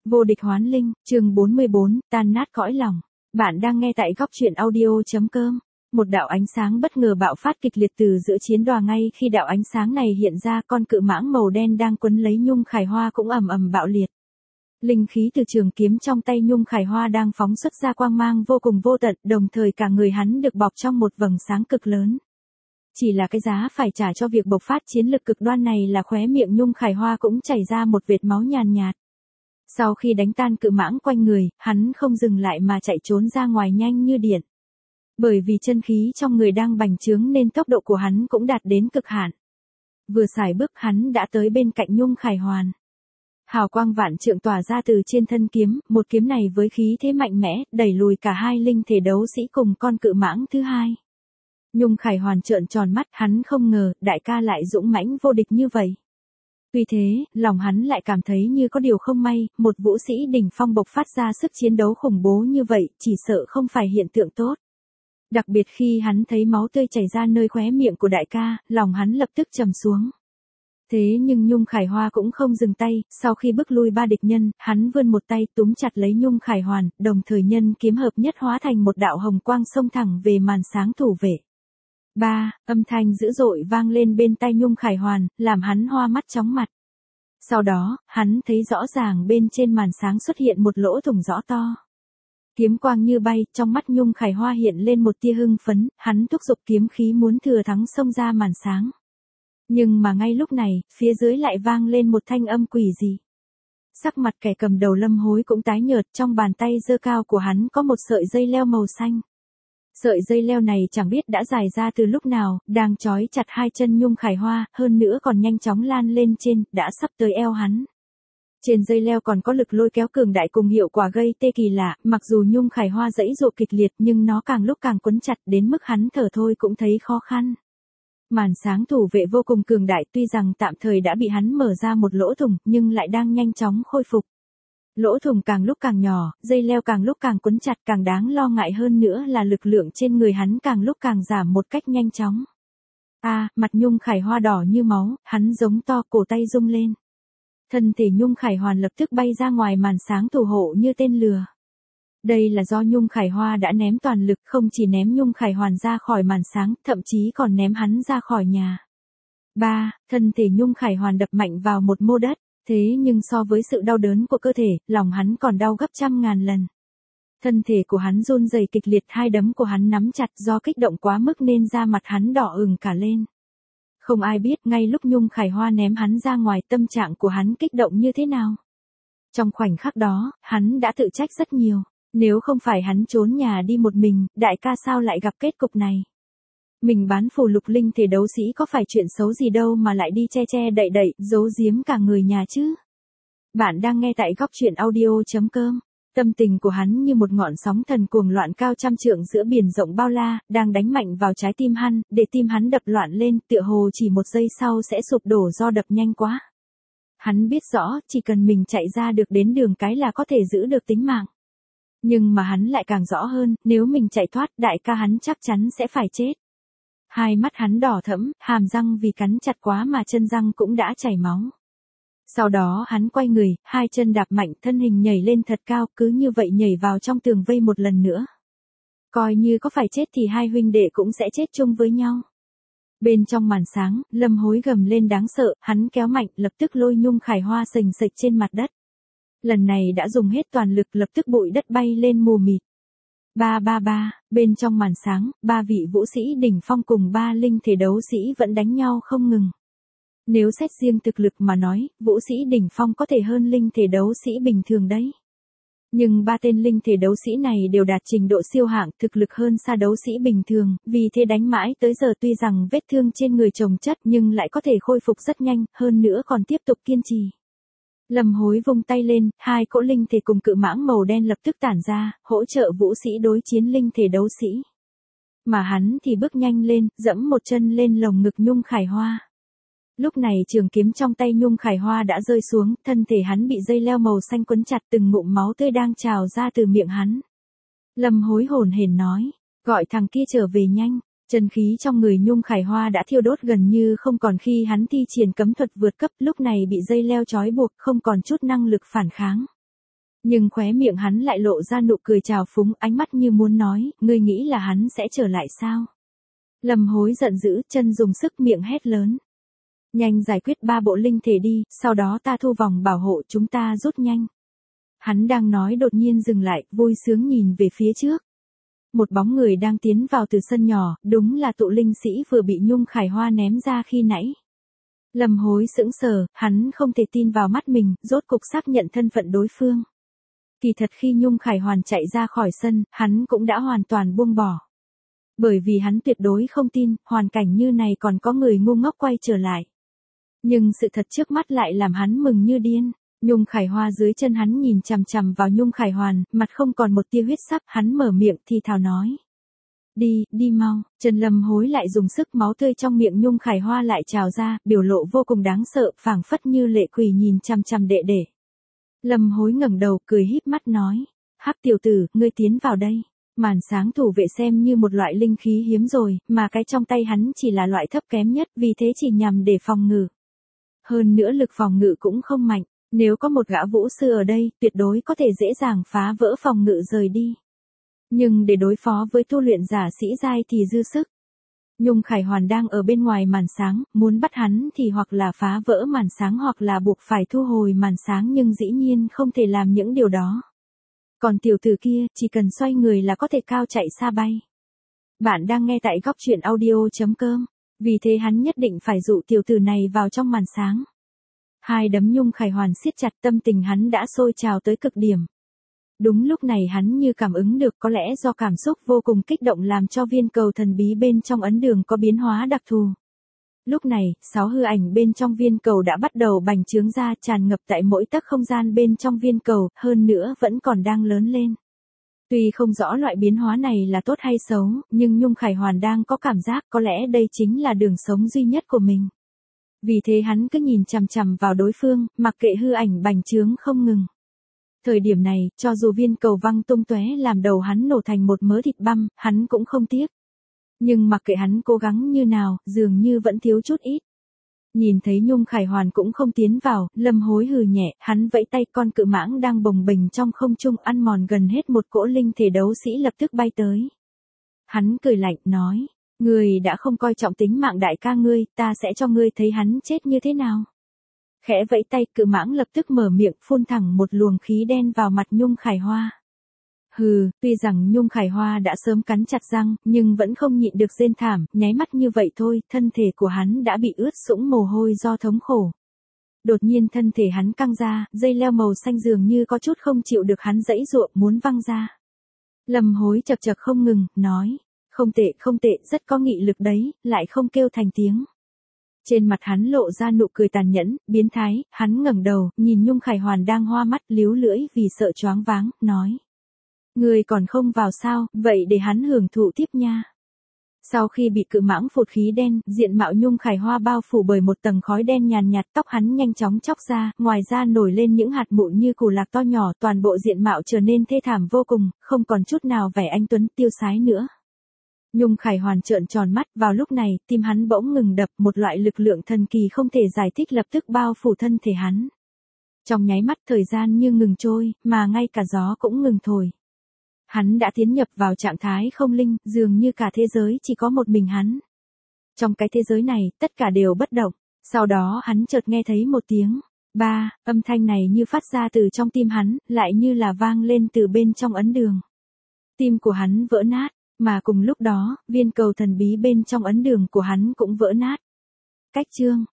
Vô địch hoán linh, chương 44, tan nát cõi lòng. Bạn đang nghe tại góc truyện audio.com. Một đạo ánh sáng bất ngờ bạo phát kịch liệt từ giữa chiến đoà, ngay khi đạo ánh sáng này hiện ra, con cự mãng màu đen đang quấn lấy Nhung Khải Hoa cũng ầm ầm bạo liệt. Linh khí từ trường kiếm trong tay Nhung Khải Hoa đang phóng xuất ra quang mang vô cùng vô tận, đồng thời cả người hắn được bọc trong một vầng sáng cực lớn. Chỉ là cái giá phải trả cho việc bộc phát chiến lực cực đoan này là khóe miệng Nhung Khải Hoa cũng chảy ra một vệt máu nhàn nhạt. Sau khi đánh tan cự mãng quanh người, hắn không dừng lại mà chạy trốn ra ngoài nhanh như điện. Bởi vì chân khí trong người đang bành trướng nên tốc độ của hắn cũng đạt đến cực hạn. Vừa xài bước hắn đã tới bên cạnh Nhung Khải Hoàn. Hào quang vạn trượng tỏa ra từ trên thân kiếm, một kiếm này với khí thế mạnh mẽ, đẩy lùi cả hai linh thể đấu sĩ cùng con cự mãng thứ hai. Nhung Khải Hoàn trợn tròn mắt, hắn không ngờ đại ca lại dũng mãnh vô địch như vậy. Tuy thế, lòng hắn lại cảm thấy như có điều không may, một vũ sĩ đỉnh phong bộc phát ra sức chiến đấu khủng bố như vậy, chỉ sợ không phải hiện tượng tốt. Đặc biệt khi hắn thấy máu tươi chảy ra nơi khóe miệng của đại ca, lòng hắn lập tức trầm xuống. Thế nhưng Nhung Khải Hoa cũng không dừng tay, sau khi bức lui ba địch nhân, hắn vươn một tay túm chặt lấy Nhung Khải Hoàn, đồng thời nhân kiếm hợp nhất hóa thành một đạo hồng quang xông thẳng về màn sáng thủ vệ. Âm thanh dữ dội vang lên bên tai Nhung Khải Hoàn, làm hắn hoa mắt chóng mặt. Sau đó, hắn thấy rõ ràng bên trên màn sáng xuất hiện một lỗ thủng rõ to. Kiếm quang như bay, trong mắt Nhung Khải Hoa hiện lên một tia hưng phấn, hắn thúc giục kiếm khí muốn thừa thắng xông ra màn sáng. Nhưng mà ngay lúc này, phía dưới lại vang lên một thanh âm quỷ dị. Sắc mặt kẻ cầm đầu Lâm Hối cũng tái nhợt, trong bàn tay giơ cao của hắn có một sợi dây leo màu xanh. Sợi dây leo này chẳng biết đã dài ra từ lúc nào, đang trói chặt hai chân Nhung Khải Hoa, hơn nữa còn nhanh chóng lan lên trên, đã sắp tới eo hắn. Trên dây leo còn có lực lôi kéo cường đại cùng hiệu quả gây tê kỳ lạ, mặc dù Nhung Khải Hoa giãy giụa kịch liệt nhưng nó càng lúc càng quấn chặt đến mức hắn thở thôi cũng thấy khó khăn. Màn sáng thủ vệ vô cùng cường đại, tuy rằng tạm thời đã bị hắn mở ra một lỗ thủng, nhưng lại đang nhanh chóng khôi phục. Lỗ thủng càng lúc càng nhỏ, dây leo càng lúc càng quấn chặt, càng đáng lo ngại hơn nữa là lực lượng trên người hắn càng lúc càng giảm một cách nhanh chóng. Mặt Nhung Khải Hoa đỏ như máu, hắn giống to, cổ tay rung lên. Thân thể Nhung Khải Hoàn lập tức bay ra ngoài màn sáng thủ hộ như tên lừa. Đây là do Nhung Khải Hoa đã ném toàn lực, không chỉ ném Nhung Khải Hoàn ra khỏi màn sáng, thậm chí còn ném hắn ra khỏi nhà. Thân thể Nhung Khải Hoàn đập mạnh vào một mô đất. Thế nhưng so với sự đau đớn của cơ thể, lòng hắn còn đau gấp trăm ngàn lần. Thân thể của hắn run rẩy kịch liệt, hai đấm của hắn nắm chặt, do kích động quá mức nên da mặt hắn đỏ ửng cả lên. Không ai biết ngay lúc Nhung Khải Hoa ném hắn ra ngoài, tâm trạng của hắn kích động như thế nào. Trong khoảnh khắc đó, hắn đã tự trách rất nhiều. Nếu không phải hắn trốn nhà đi một mình, đại ca sao lại gặp kết cục này. Mình bán phù lục linh thể đấu sĩ có phải chuyện xấu gì đâu mà lại đi che đậy, giấu giếm cả người nhà chứ. Bạn đang nghe tại góc truyện audio.com. Tâm tình của hắn như một ngọn sóng thần cuồng loạn cao trăm trượng giữa biển rộng bao la, đang đánh mạnh vào trái tim hắn, để tim hắn đập loạn lên, tựa hồ chỉ một giây sau sẽ sụp đổ do đập nhanh quá. Hắn biết rõ, chỉ cần mình chạy ra được đến đường cái là có thể giữ được tính mạng. Nhưng mà hắn lại càng rõ hơn, nếu mình chạy thoát, đại ca hắn chắc chắn sẽ phải chết. Hai mắt hắn đỏ thẫm, hàm răng vì cắn chặt quá mà chân răng cũng đã chảy máu. Sau đó hắn quay người, hai chân đạp mạnh, thân hình nhảy lên thật cao, cứ như vậy nhảy vào trong tường vây một lần nữa. Coi như có phải chết thì hai huynh đệ cũng sẽ chết chung với nhau. Bên trong màn sáng, Lâm Hối gầm lên đáng sợ, hắn kéo mạnh, lập tức lôi Nhung Khải Hoa sềnh sệch trên mặt đất. Lần này đã dùng hết toàn lực, lập tức bụi đất bay lên mù mịt. Bên trong màn sáng, ba vị vũ sĩ đỉnh phong cùng ba linh thể đấu sĩ vẫn đánh nhau không ngừng. Nếu xét riêng thực lực mà nói, vũ sĩ đỉnh phong có thể hơn linh thể đấu sĩ bình thường đấy. Nhưng ba tên linh thể đấu sĩ này đều đạt trình độ siêu hạng, thực lực hơn xa đấu sĩ bình thường, vì thế đánh mãi tới giờ tuy rằng vết thương trên người chồng chất nhưng lại có thể khôi phục rất nhanh, hơn nữa còn tiếp tục kiên trì. Lâm Hối vung tay lên, hai cỗ linh thể cùng cự mãng màu đen lập tức tản ra, hỗ trợ vũ sĩ đối chiến linh thể đấu sĩ. Mà hắn thì bước nhanh lên, dẫm một chân lên lồng ngực Nhung Khải Hoa. Lúc này trường kiếm trong tay Nhung Khải Hoa đã rơi xuống, thân thể hắn bị dây leo màu xanh quấn chặt, từng ngụm máu tươi đang trào ra từ miệng hắn. Lâm Hối hổn hển nói, gọi thằng kia trở về nhanh. Chân khí trong người Nhung Khải Hoa đã thiêu đốt gần như không còn khi hắn thi triển cấm thuật vượt cấp, lúc này bị dây leo trói buộc, không còn chút năng lực phản kháng. Nhưng khóe miệng hắn lại lộ ra nụ cười trào phúng, ánh mắt như muốn nói, ngươi nghĩ là hắn sẽ trở lại sao? Lâm Hối giận dữ, chân dùng sức miệng hét lớn. Nhanh giải quyết 3 bộ linh thể đi, sau đó ta thu vòng bảo hộ, chúng ta rút nhanh. Hắn đang nói đột nhiên dừng lại, vui sướng nhìn về phía trước. Một bóng người đang tiến vào từ sân nhỏ, đúng là tụ linh sĩ vừa bị Nhung Khải Hoa ném ra khi nãy. Lâm Hối sững sờ, hắn không thể tin vào mắt mình, rốt cục xác nhận thân phận đối phương. Kỳ thật khi Nhung Khải Hoàn chạy ra khỏi sân, hắn cũng đã hoàn toàn buông bỏ. Bởi vì hắn tuyệt đối không tin, hoàn cảnh như này còn có người ngu ngốc quay trở lại. Nhưng sự thật trước mắt lại làm hắn mừng như điên. Nhung Khải Hoa dưới chân hắn nhìn chằm chằm vào Nhung Khải Hoàn, mặt không còn một tia huyết sắc, hắn mở miệng thì thào nói. Đi, đi mau, Trần Lâm Hối lại dùng sức, máu tươi trong miệng Nhung Khải Hoa lại trào ra, biểu lộ vô cùng đáng sợ, phảng phất như lệ quỷ nhìn chằm chằm đệ đệ. Lâm Hối ngẩng đầu, cười híp mắt nói, Hắc tiểu tử, ngươi tiến vào đây. Màn sáng thủ vệ xem như một loại linh khí hiếm rồi, mà cái trong tay hắn chỉ là loại thấp kém nhất, vì thế chỉ nhằm để phòng ngự. Hơn nữa lực phòng ngự cũng không mạnh, nếu có một gã vũ sư ở đây, tuyệt đối có thể dễ dàng phá vỡ phòng ngự rời đi. Nhưng để đối phó với tu luyện giả sĩ giai thì dư sức. Nhung Khải Hoàn đang ở bên ngoài màn sáng, muốn bắt hắn thì hoặc là phá vỡ màn sáng hoặc là buộc phải thu hồi màn sáng, nhưng dĩ nhiên không thể làm những điều đó. Còn tiểu tử kia, chỉ cần xoay người là có thể cao chạy xa bay. Bạn đang nghe tại Góc Truyện Audio.com, vì thế hắn nhất định phải dụ tiểu tử này vào trong màn sáng. Hai đấm Nhung Khải Hoàn siết chặt, tâm tình hắn đã sôi trào tới cực điểm. Đúng lúc này hắn như cảm ứng được, có lẽ do cảm xúc vô cùng kích động làm cho viên cầu thần bí bên trong ấn đường có biến hóa đặc thù. Lúc này, 6 hư ảnh bên trong viên cầu đã bắt đầu bành trướng ra, tràn ngập tại mỗi tấc không gian bên trong viên cầu, hơn nữa vẫn còn đang lớn lên. Tuy không rõ loại biến hóa này là tốt hay xấu, nhưng Nhung Khải Hoàn đang có cảm giác có lẽ đây chính là đường sống duy nhất của mình. Vì thế hắn cứ nhìn chằm chằm vào đối phương, mặc kệ hư ảnh bành trướng không ngừng. Thời điểm này, cho dù viên cầu văng tung tóe làm đầu hắn nổ thành một mớ thịt băm, hắn cũng không tiếc. Nhưng mặc kệ hắn cố gắng như nào, dường như vẫn thiếu chút ít. Nhìn thấy Nhung Khải Hoàn cũng không tiến vào, Lâm Hối hừ nhẹ, hắn vẫy tay, con cự mãng đang bồng bềnh trong không trung ăn mòn gần hết một cỗ linh thể đấu sĩ lập tức bay tới. Hắn cười lạnh, nói, ngươi đã không coi trọng tính mạng đại ca ngươi, ta sẽ cho ngươi thấy hắn chết như thế nào. Khẽ vẫy tay, cự mãng lập tức mở miệng, phun thẳng một luồng khí đen vào mặt Nhung Khải Hoa. Hừ, tuy rằng Nhung Khải Hoa đã sớm cắn chặt răng, nhưng vẫn không nhịn được rên thảm, nháy mắt như vậy thôi, thân thể của hắn đã bị ướt sũng mồ hôi do thống khổ. Đột nhiên thân thể hắn căng ra, dây leo màu xanh dường như có chút không chịu được, hắn giãy giụa muốn văng ra. Lâm Hối chậc chậc không ngừng, nói, không tệ, rất có nghị lực đấy, lại không kêu thành tiếng. Trên mặt hắn lộ ra nụ cười tàn nhẫn, biến thái, hắn ngẩng đầu, nhìn Nhung Khải Hoàn đang hoa mắt líu lưỡi vì sợ choáng váng, nói. Người còn không vào sao, vậy để hắn hưởng thụ tiếp nha. Sau khi bị cự mãng phụt khí đen, diện mạo Nhung Khải Hoa bao phủ bởi một tầng khói đen nhàn nhạt, tóc hắn nhanh chóng chóc ra, ngoài ra nổi lên những hạt mụn như củ lạc to nhỏ, toàn bộ diện mạo trở nên thê thảm vô cùng, không còn chút nào vẻ anh tuấn tiêu sái nữa. Nhung Khải Hoàn trợn tròn mắt, vào lúc này, tim hắn bỗng ngừng đập, một loại lực lượng thần kỳ không thể giải thích lập tức bao phủ thân thể hắn. Trong nháy mắt thời gian như ngừng trôi, mà ngay cả gió cũng ngừng thổi. Hắn đã tiến nhập vào trạng thái không linh, dường như cả thế giới chỉ có một mình hắn. Trong cái thế giới này, tất cả đều bất động. Sau đó hắn chợt nghe thấy một tiếng, ba, âm thanh này như phát ra từ trong tim hắn, lại như là vang lên từ bên trong ấn đường. Tim của hắn vỡ nát, mà cùng lúc đó, viên cầu thần bí bên trong ấn đường của hắn cũng vỡ nát. Cách chương